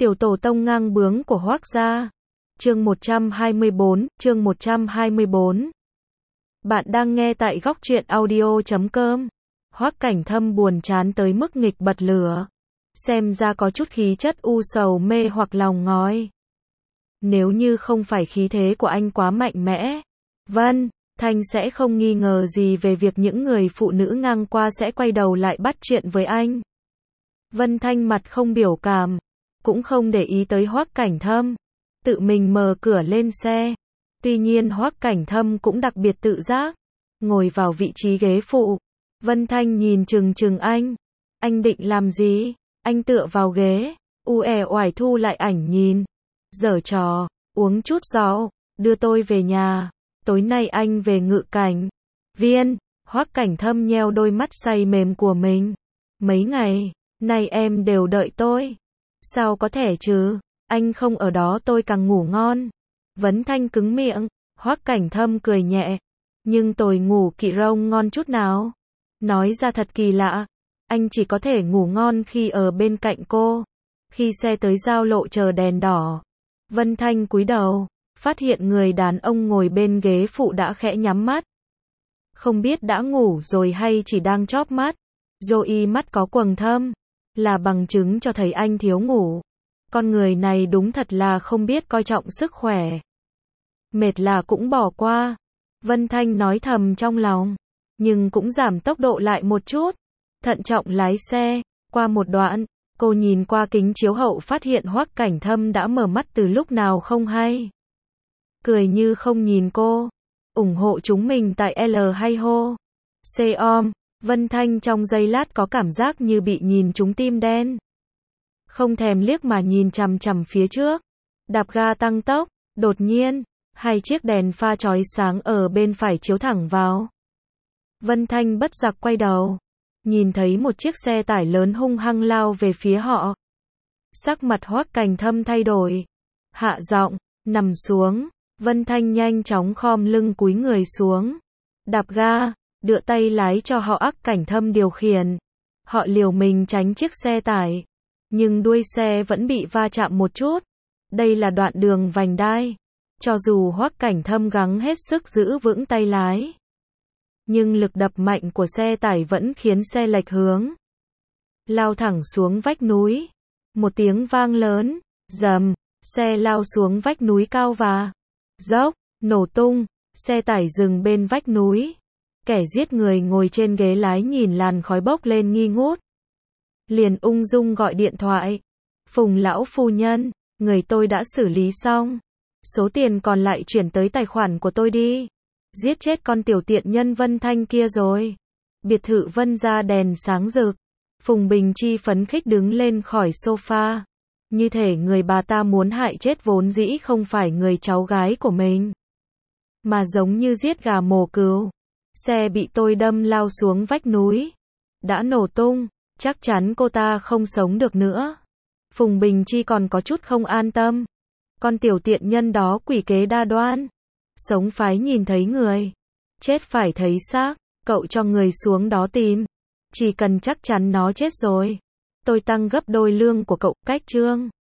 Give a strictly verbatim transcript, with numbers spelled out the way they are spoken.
Tiểu tổ tông ngang bướng của Hoác gia. Chương một trăm hai mươi bốn, chương một trăm hai mươi bốn. Bạn đang nghe tại góc truyện audio chấm com. Hoác Cảnh Thâm buồn chán tới mức nghịch bật lửa. Xem ra có chút khí chất u sầu mê hoặc lòng ngói. Nếu như không phải khí thế của anh quá mạnh mẽ, Vân Thanh sẽ không nghi ngờ gì về việc những người phụ nữ ngang qua sẽ quay đầu lại bắt chuyện với anh. Vân Thanh mặt không biểu cảm, cũng không để ý tới Hoác Cảnh Thâm, tự mình mở cửa lên xe. Tuy nhiên Hoác Cảnh Thâm cũng đặc biệt tự giác, ngồi vào vị trí ghế phụ. Vân Thanh nhìn chừng chừng anh. Anh định làm gì? Anh tựa vào ghế, uể oải thu lại ảnh nhìn. Giở trò, uống chút rượu, đưa tôi về nhà. Tối nay anh về Ngự Cảnh Viên. Hoác Cảnh Thâm nheo đôi mắt say mềm của mình. Mấy ngày nay em đều đợi tôi. Sao có thể chứ? Anh không ở đó tôi càng ngủ ngon. Vân Thanh cứng miệng. Hoác Cảnh Thâm cười nhẹ. Nhưng tôi ngủ kỵ rông ngon chút nào. Nói ra thật kỳ lạ. Anh chỉ có thể ngủ ngon khi ở bên cạnh cô. Khi xe tới giao lộ chờ đèn đỏ, Vân Thanh cúi đầu, phát hiện người đàn ông ngồi bên ghế phụ đã khẽ nhắm mắt. Không biết đã ngủ rồi hay chỉ đang chóp mắt. Joey mắt có quầng thâm, là bằng chứng cho thấy anh thiếu ngủ. Con người này đúng thật là không biết coi trọng sức khỏe. Mệt là cũng bỏ qua. Vân Thanh nói thầm trong lòng, nhưng cũng giảm tốc độ lại một chút. Thận trọng lái xe. Qua một đoạn, cô nhìn qua kính chiếu hậu phát hiện Hoác Cảnh Thâm đã mở mắt từ lúc nào không hay. Cười như không nhìn cô. Ủng hộ chúng mình tại L hay hô. C-om. Vân Thanh trong giây lát có cảm giác như bị nhìn trúng tim đen. Không thèm liếc mà nhìn chằm chằm phía trước. Đạp ga tăng tốc. Đột nhiên, hai chiếc đèn pha chói sáng ở bên phải chiếu thẳng vào. Vân Thanh bất giặc quay đầu. Nhìn thấy một chiếc xe tải lớn hung hăng lao về phía họ. Sắc mặt Hoác Cảnh Thâm thay đổi. Hạ giọng, nằm xuống. Vân Thanh nhanh chóng khom lưng cúi người xuống. Đạp ga, đưa tay lái cho họ Hoác Cảnh Thâm điều khiển. Họ liều mình tránh chiếc xe tải. Nhưng đuôi xe vẫn bị va chạm một chút. Đây là đoạn đường vành đai. Cho dù Hoác Cảnh Thâm gắng hết sức giữ vững tay lái, nhưng lực đập mạnh của xe tải vẫn khiến xe lệch hướng, lao thẳng xuống vách núi. Một tiếng vang lớn, rầm, xe lao xuống vách núi cao và dốc, nổ tung, xe tải dừng bên vách núi. Kẻ giết người ngồi trên ghế lái nhìn làn khói bốc lên nghi ngút. Liền ung dung gọi điện thoại. Phùng lão phu nhân, người tôi đã xử lý xong. Số tiền còn lại chuyển tới tài khoản của tôi đi. Giết chết con tiểu tiện nhân Vân Thanh kia rồi. Biệt thự Vân gia đèn sáng rực. Phùng Bình Chi phấn khích đứng lên khỏi sofa. Như thể người bà ta muốn hại chết vốn dĩ không phải người cháu gái của mình, mà giống như giết gà mổ cừu. Xe bị tôi đâm lao xuống vách núi. Đã nổ tung, chắc chắn cô ta không sống được nữa. Phùng Bình Chi còn có chút không an tâm. Con tiểu tiện nhân đó quỷ kế đa đoan. Sống phái nhìn thấy người, chết phải thấy xác. Cậu cho người xuống đó tìm. Chỉ cần chắc chắn nó chết rồi, tôi tăng gấp đôi lương của cậu. Cách trương.